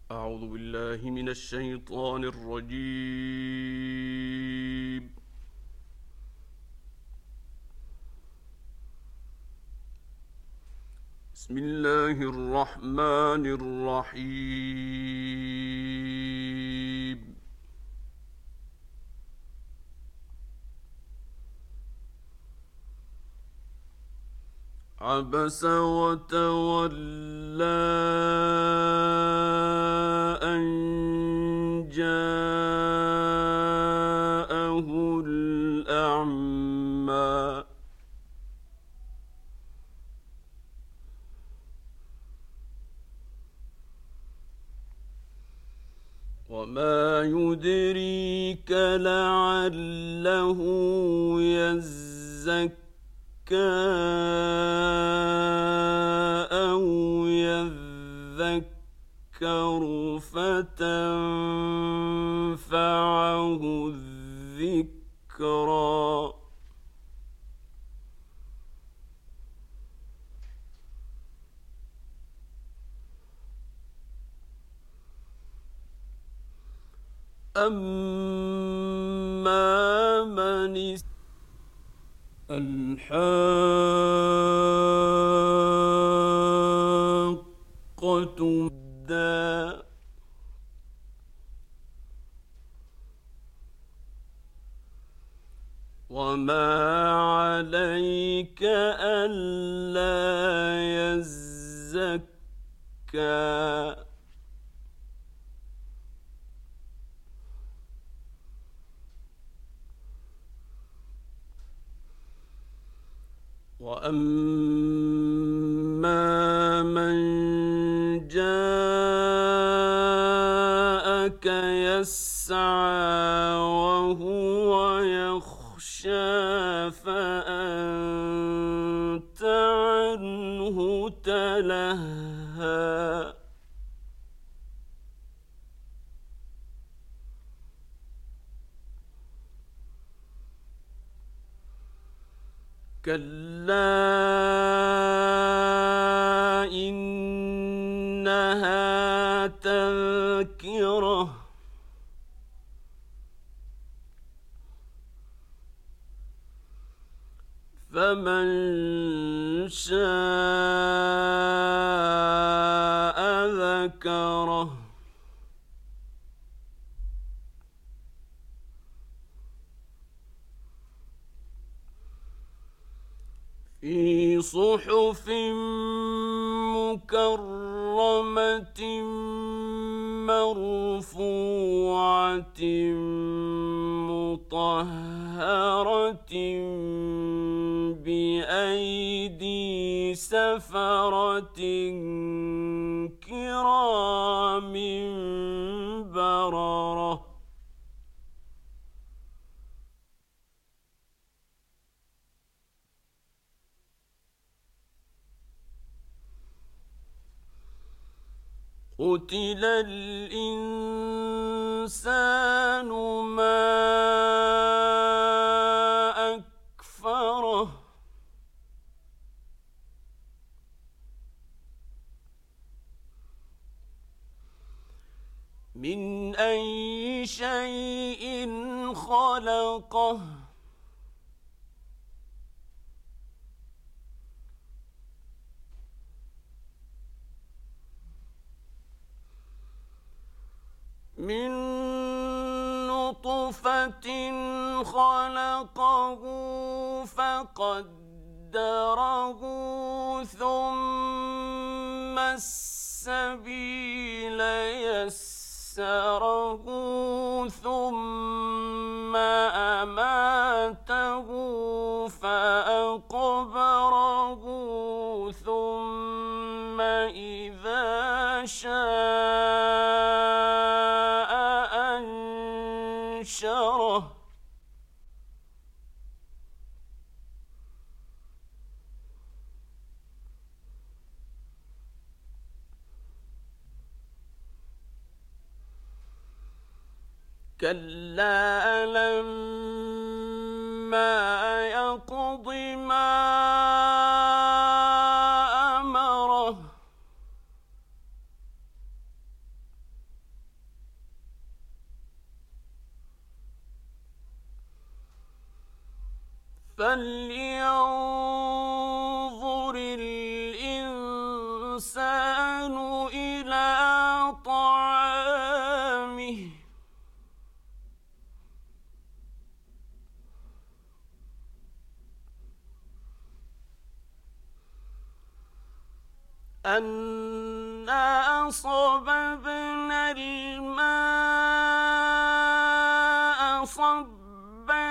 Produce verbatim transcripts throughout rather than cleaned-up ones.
أعوذ بالله من الشيطان الرجيم. بسم الله الرحمن الرحيم. عبس وتولى أن جاءه الأعمى وما يدريك لعله يزكى أو يذكر فتنفعه الذكرى أما من الحاقة دا وما عليك ألا يزكى وأما من جاءك يسعى وهو يخشى فأنت عنه تلهى كلا إنها تذكرة فمن شاء ذكره في صحف مكرمة مرفوعة مطهرة بأيدي سفرة كرام بررة قتل الإنسان ما أكفره من أي شيء خلقه من نطفة خلقه فقدره ثم السبيل يسره ثم أماته فأقبره ثم إذا شاء أنشره كلا لما يقض ما أمره فلينظر الإنسان إلى طعامه أنا صببنا الماء صبا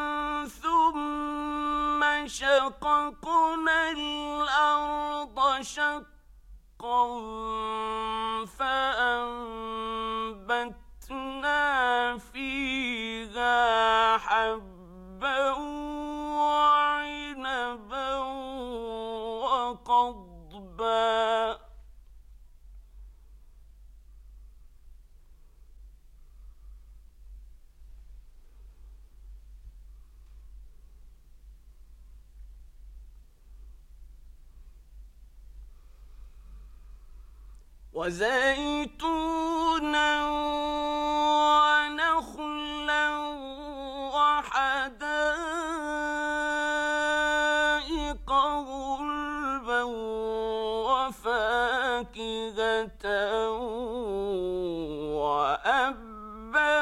ثم شققنا الأرض شقا فأنبتنا فيها حبا وعنبا وقضبا وزيتونا ونخلا وحدائق غلبا وفاكهة وأبا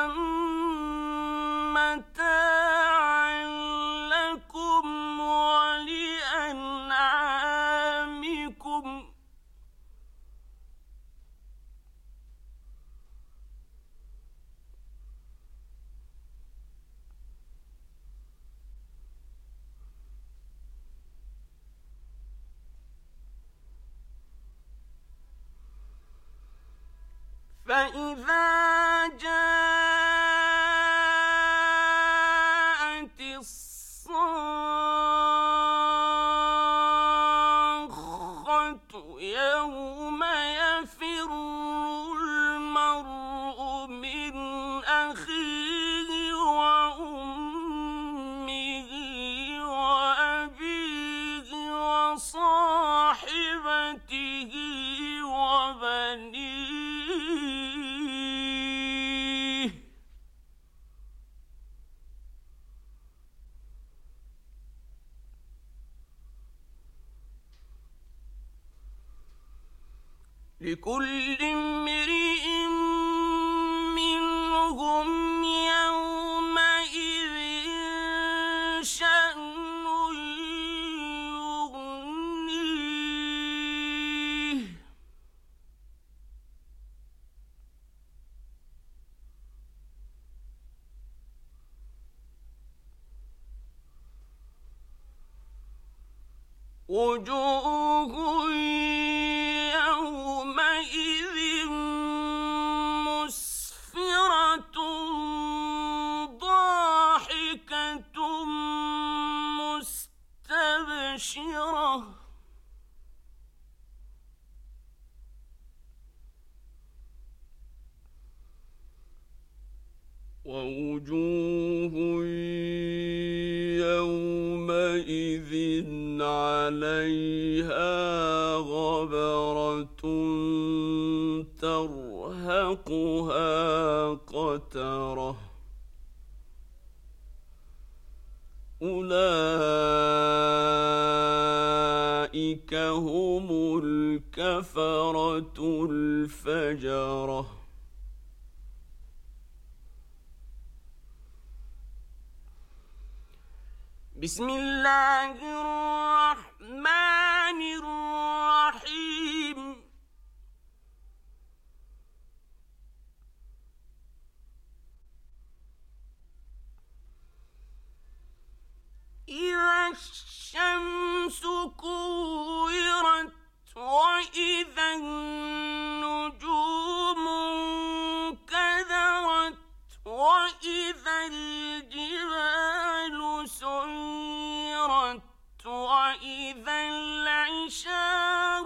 متاعا لكم ولأنعامكم فإذا جاءت الصاخة يوم يفر المرء من أخيه وأمه وأبيه وصاحبته وبنيه لكل امرئ منهم يومئذ شأن يغنيه وجوه يومئذ مسفرة ضاحكة مستبشرة ووجوه يومئذ عليها غبرة ترهقها قترة أولئك هم الكفرة الفجرة بسم الله الرحمن الرحيم إذا الشمس كورت وإذا النجوم انكدرت وإذا الجبال سيرت وإذا العشار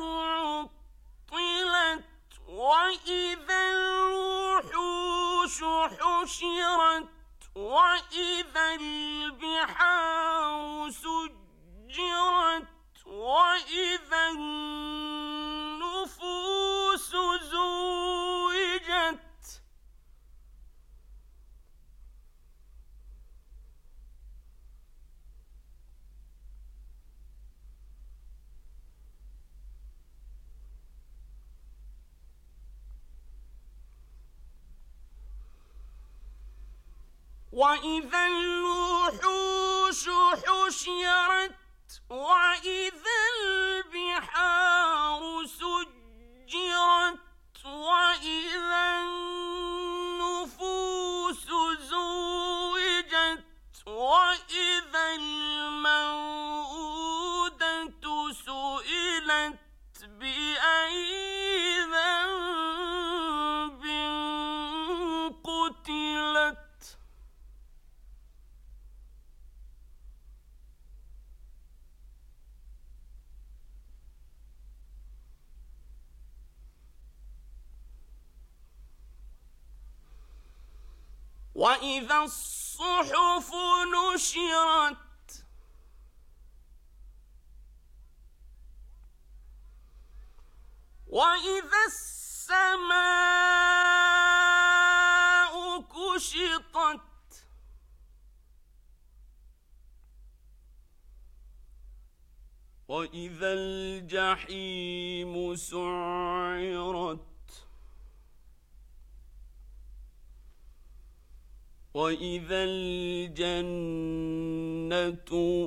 عطلت وإذا الوحوش حشرت وإذا البحار سجرت وإذا النفوس زوجت وإذا الوحوش حشرت وإذا البحار سجرت وإذا النفوس زوجت وإذا الموءودة سئلت بأي ذنب قتلت وإذا الصحف نشرت وإذا السماء كشطت وإذا الجحيم سعرت وإذا الجنة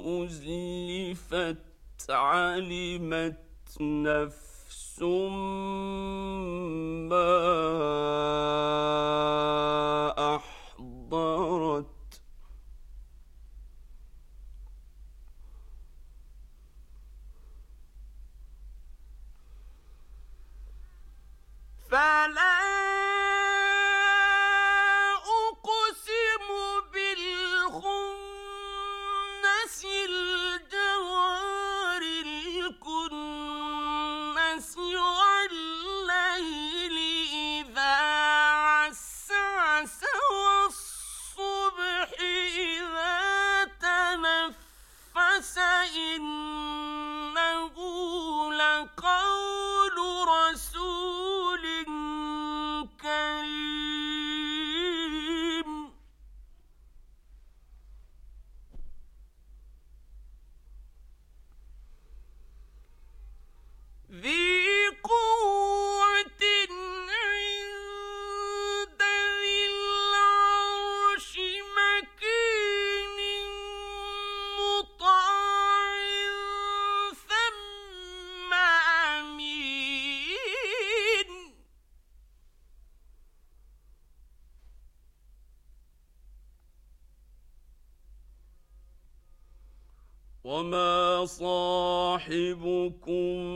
أزلفت علمت نفس ما أحضرت فلا إنه لقول رسول كريم ذي قوة عند ذي العرش مكين مطاع ثم أمين وما صاحبكم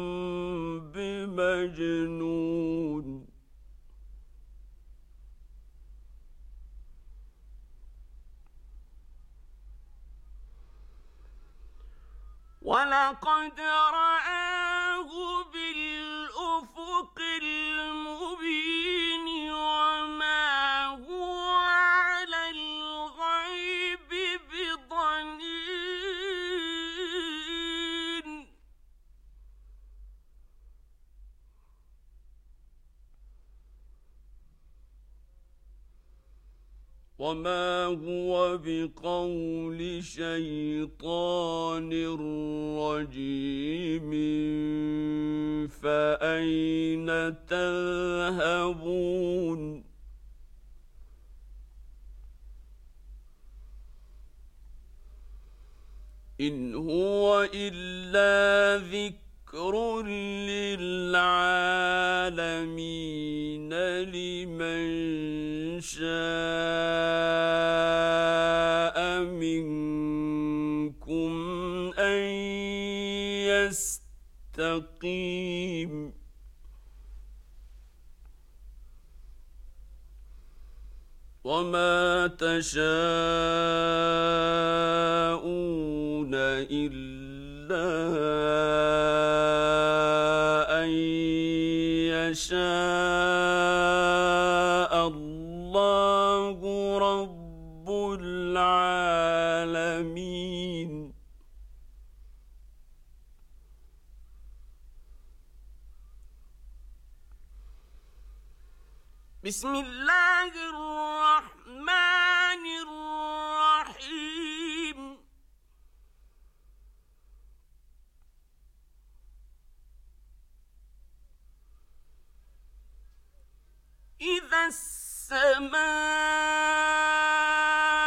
بمجنون ولقد رآه بالأفق المبين وما هو على الغيب بضنين وما هو بقول شيطان رجيم فأين تذهبون إن هو إلا ذكر للعالمين لمن شاء منكم أن يستقيم وما تشاءون إلا أن يشاء الله رب العالمين بسم الله الرحمن الرحيم إذا السماء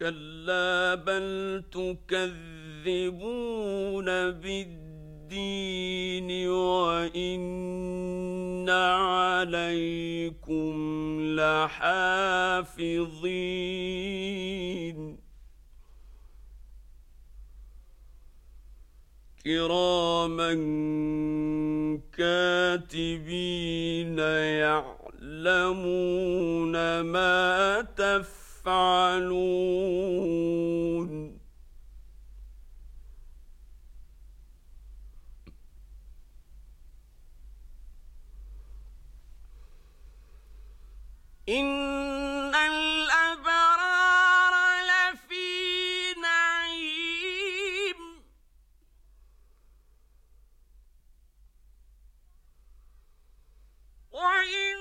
كلا بل تكذبون بالدين وإن عليكم لحافظين كراما كاتبين يعلمون ما تفعلون إن الأبرار لفي نعيم وإن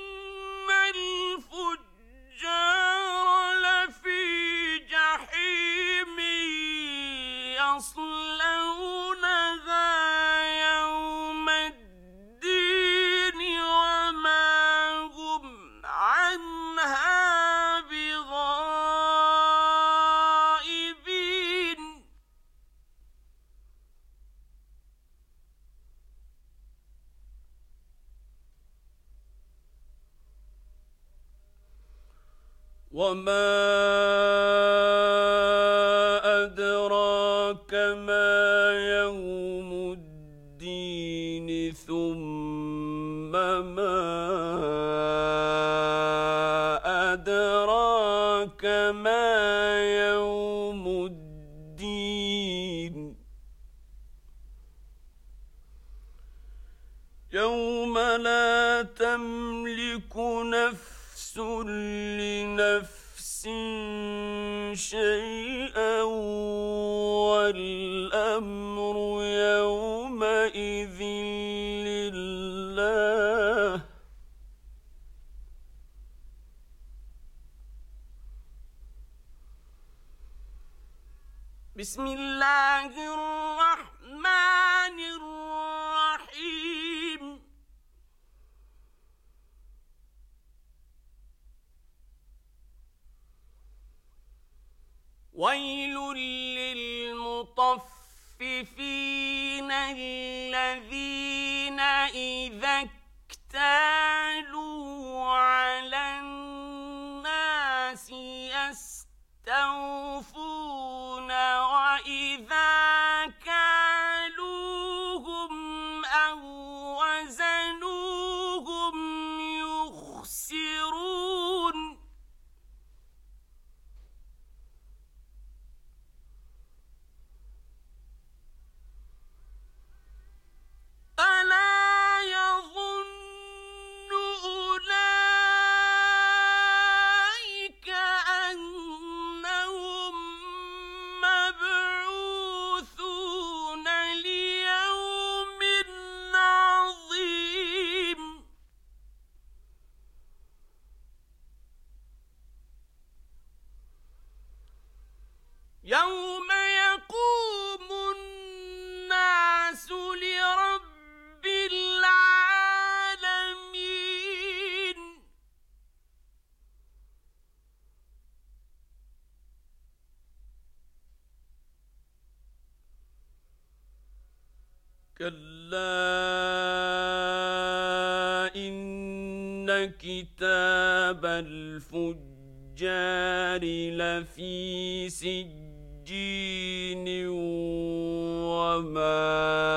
الفجار لفي جحيم يصلونها يوم الدين وما هم عنها بغائبين وما أدراك ما يوم الدين ثم ما أدراك ما يوم الدين يوم لا تملك نفس لنفس شيئا والأمر يومئذ لله بسم الله الرحمن الرحيم ويل للمطففين الذين إذا اكتالوا على الناس يستوفون وإذا كالوهم أو وزنوهم يخسرون ألا يظن أولئك أنهم مبعوثون ليوم عظيم يوم يقوم الناس لرب العالمين كلا إن كتاب الفجار لفي سجين وما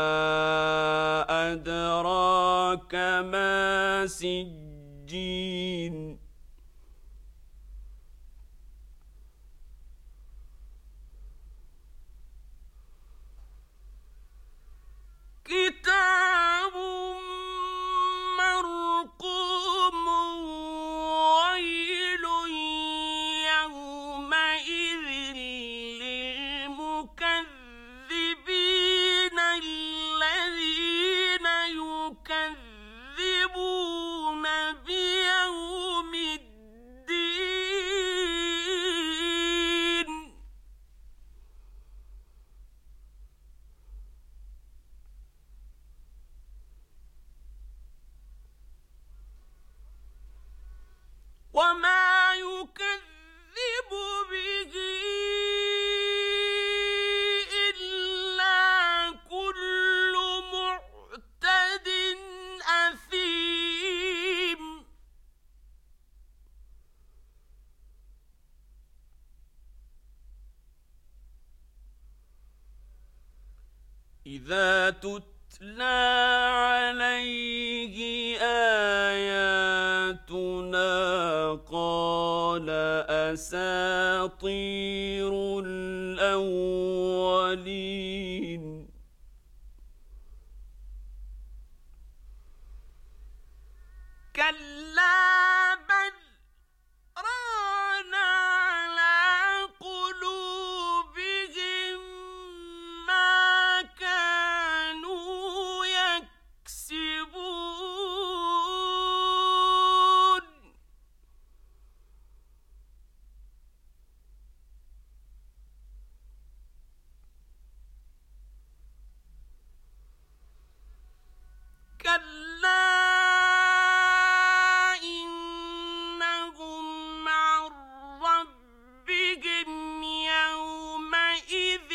أدراك ما سجين كتاب مرقوم ويل يومئذ للمكذبين الذين يكذبون بيوم الدين وما يكذب به وإذا تتلى عليه آياتنا قال أساطير الأولين كلا بل ران على قلوبهم ما كانوا يكسبون كلا إنهم عن ربهم يومئذ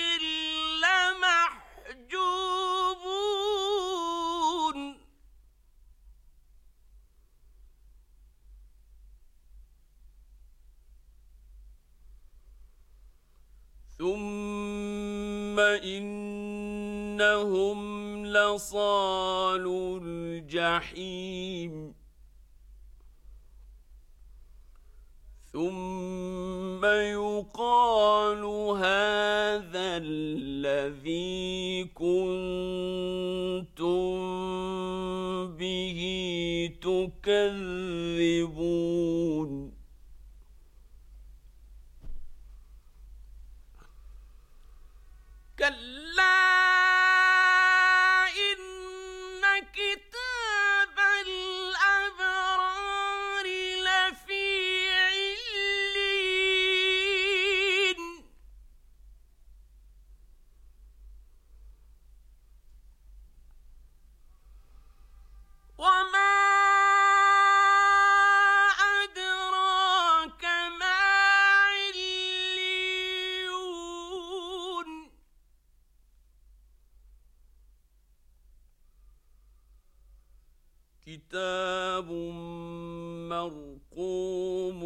لمحجوبون ثم إنهم لصالو الجحيم ثم يقال هذا الذي كنتم به تكذبون كلا إن كتاب الأبرار لفي عليين وما أدراك ما عليون كتاب مرقوم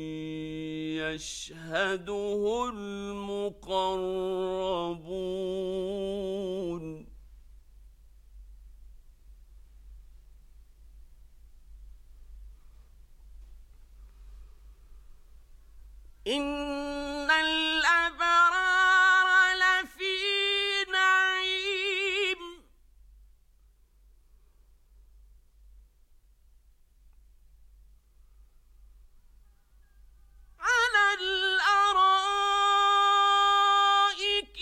يشهده المقربون إن الأبرار لفي نعيم على الأرائك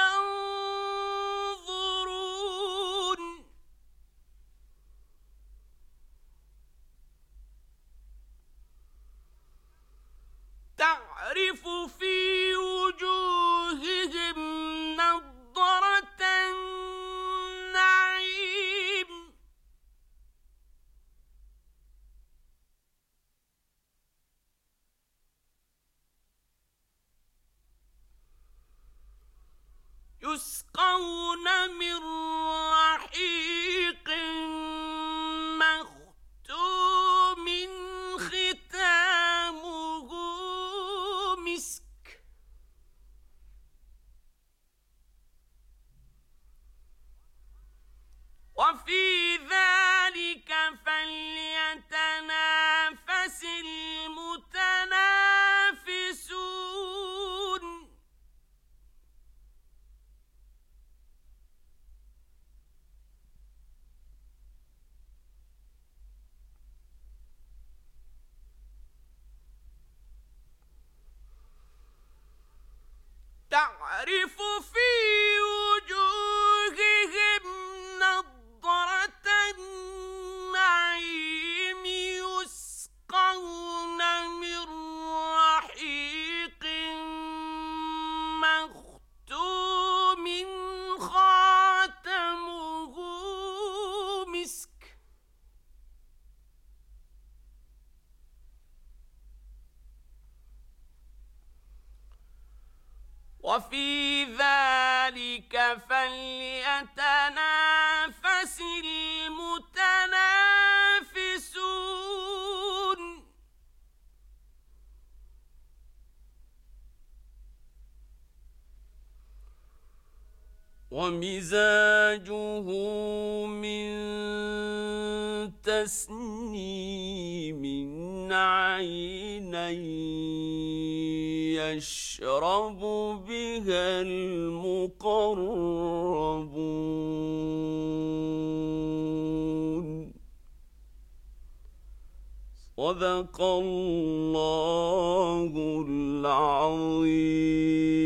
ينظرون تعرف في وجوههم نضرة النعيم يسقون من رحيق مختوم ختامه مسك وفي ذلك فليتنافس المتنافسون تعرف في وجوههم نضرة النعيم يسقون من رحيق مختوم خاتمه مسك وفي ذلك فليتنافس المتنافسون ومزاجه من تسنيم عينا يشرب بها المقربون. صدق الله العظيم.